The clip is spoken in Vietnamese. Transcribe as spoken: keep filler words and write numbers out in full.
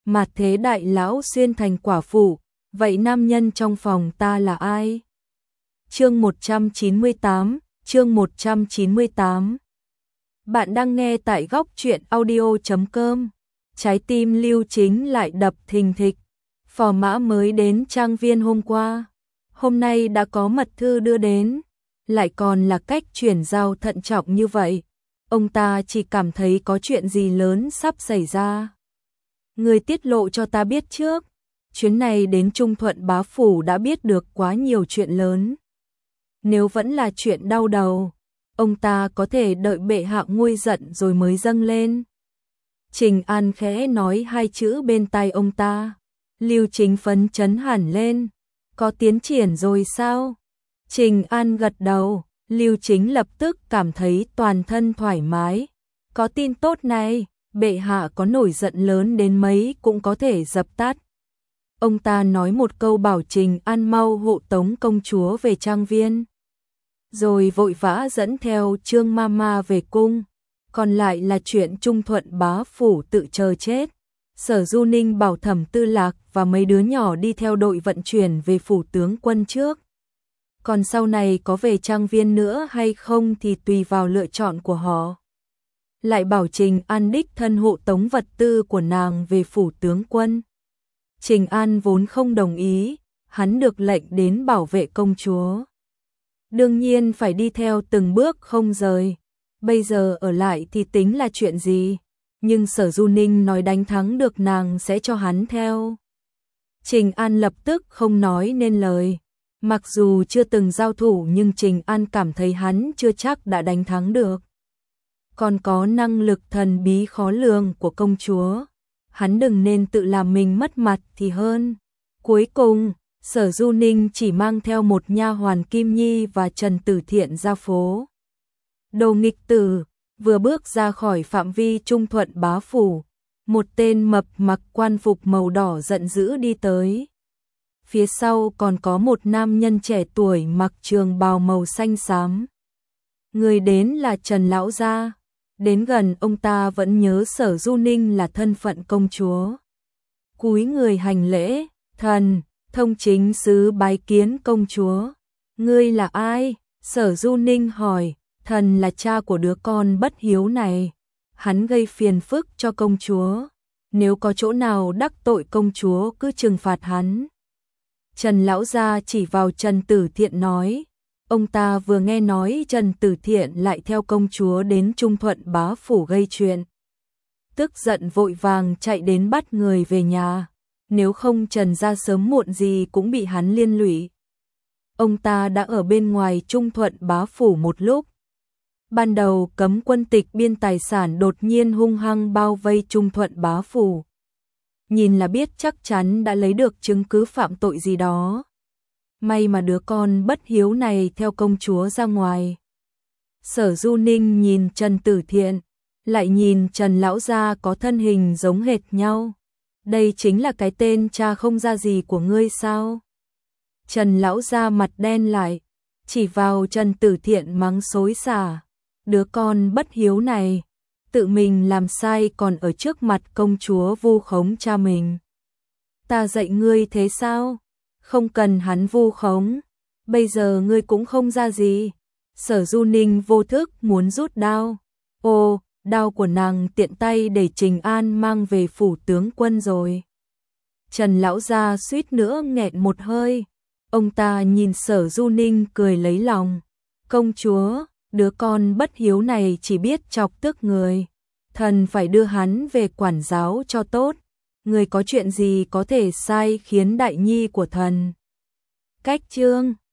mà thế đại lão xuyên thành quả phụ, vậy nam nhân trong phòng ta là ai? Chương một trăm chín mươi tám, chương một trăm chín mươi tám. Bạn đang nghe tại góc truyện audio chấm com. Trái tim Lưu Chính lại đập thình thịch. Phò mã mới đến trang viên hôm qua, hôm nay đã có mật thư đưa đến, lại còn là cách chuyển giao thận trọng như vậy. Ông ta chỉ cảm thấy có chuyện gì lớn sắp xảy ra. Người tiết lộ cho ta biết trước. Chuyến này đến Trung Thuận bá phủ đã biết được quá nhiều chuyện lớn. Nếu vẫn là chuyện đau đầu, ông ta có thể đợi bệ hạ nguôi giận rồi mới dâng lên. Trình An khẽ nói hai chữ bên tai ông ta. Lưu Chính phấn chấn hẳn lên. Có tiến triển rồi sao? Trình An gật đầu. Lưu Chính lập tức cảm thấy toàn thân thoải mái. Có tin tốt này, bệ hạ có nổi giận lớn đến mấy cũng có thể dập tắt. Ông ta nói một câu bảo Trình An mau hộ tống công chúa về trang viên, rồi vội vã dẫn theo Trương Mama về cung. Còn lại là chuyện Trung Thuận bá phủ tự chờ chết. Sở Du Ninh bảo Thẩm Tư Lạc và mấy đứa nhỏ đi theo đội vận chuyển về phủ tướng quân trước. Còn sau này có về trang viên nữa hay không thì tùy vào lựa chọn của họ. Lại bảo Trình An đích thân hộ tống vật tư của nàng về phủ tướng quân. Trình An vốn không đồng ý, hắn được lệnh đến bảo vệ công chúa. Đương nhiên phải đi theo từng bước không rời. Bây giờ ở lại thì tính là chuyện gì? Nhưng Sở Du Ninh nói đánh thắng được nàng sẽ cho hắn theo. Trình An lập tức không nói nên lời. Mặc dù chưa từng giao thủ nhưng Trình An cảm thấy hắn chưa chắc đã đánh thắng được. Còn có năng lực thần bí khó lường của công chúa. Hắn đừng nên tự làm mình mất mặt thì hơn. Cuối cùng, Sở Du Ninh chỉ mang theo một nha hoàn Kim Nhi và Trần Tử Thiện ra phố. Đồ nghịch tử, vừa bước ra khỏi phạm vi Trung Thuận bá phủ, một tên mập mặc quan phục màu đỏ giận dữ đi tới. Phía sau còn có một nam nhân trẻ tuổi mặc trường bào màu xanh xám. Người đến là Trần Lão Gia. Đến gần ông ta vẫn nhớ Sở Du Ninh là thân phận công chúa. Cúi người hành lễ, thần, thông chính sứ bái kiến công chúa. Ngươi là ai? Sở Du Ninh hỏi. Thần là cha của đứa con bất hiếu này. Hắn gây phiền phức cho công chúa. Nếu có chỗ nào đắc tội công chúa cứ trừng phạt hắn. Trần Lão Gia chỉ vào Trần Tử Thiện nói. Ông ta vừa nghe nói Trần Tử Thiện lại theo công chúa đến Trung Thuận bá phủ gây chuyện. Tức giận vội vàng chạy đến bắt người về nhà. Nếu không Trần gia sớm muộn gì cũng bị hắn liên lụy. Ông ta đã ở bên ngoài Trung Thuận bá phủ một lúc. Ban đầu cấm quân tịch biên tài sản đột nhiên hung hăng bao vây Trung Thuận bá phủ. Nhìn là biết chắc chắn đã lấy được chứng cứ phạm tội gì đó. May mà đứa con bất hiếu này theo công chúa ra ngoài. Sở Du Ninh nhìn Trần Tử Thiện, lại nhìn Trần Lão Gia có thân hình giống hệt nhau. Đây chính là cái tên cha không ra gì của ngươi sao? Trần Lão Gia mặt đen lại, chỉ vào Trần Tử Thiện mắng xối xả. Đứa con bất hiếu này, tự mình làm sai còn ở trước mặt công chúa vu khống cha mình. Ta dạy ngươi thế sao? Không cần hắn vu khống, bây giờ ngươi cũng không ra gì. Sở Du Ninh vô thức muốn rút đao. Ô, đao của nàng tiện tay để Trình An mang về phủ tướng quân rồi. Trần Lão Gia suýt nữa nghẹn một hơi. Ông ta nhìn Sở Du Ninh cười lấy lòng. Công chúa, đứa con bất hiếu này chỉ biết chọc tức người. Thần phải đưa hắn về quản giáo cho tốt. Người có chuyện gì có thể sai khiến đại nhi của thần. Cách chương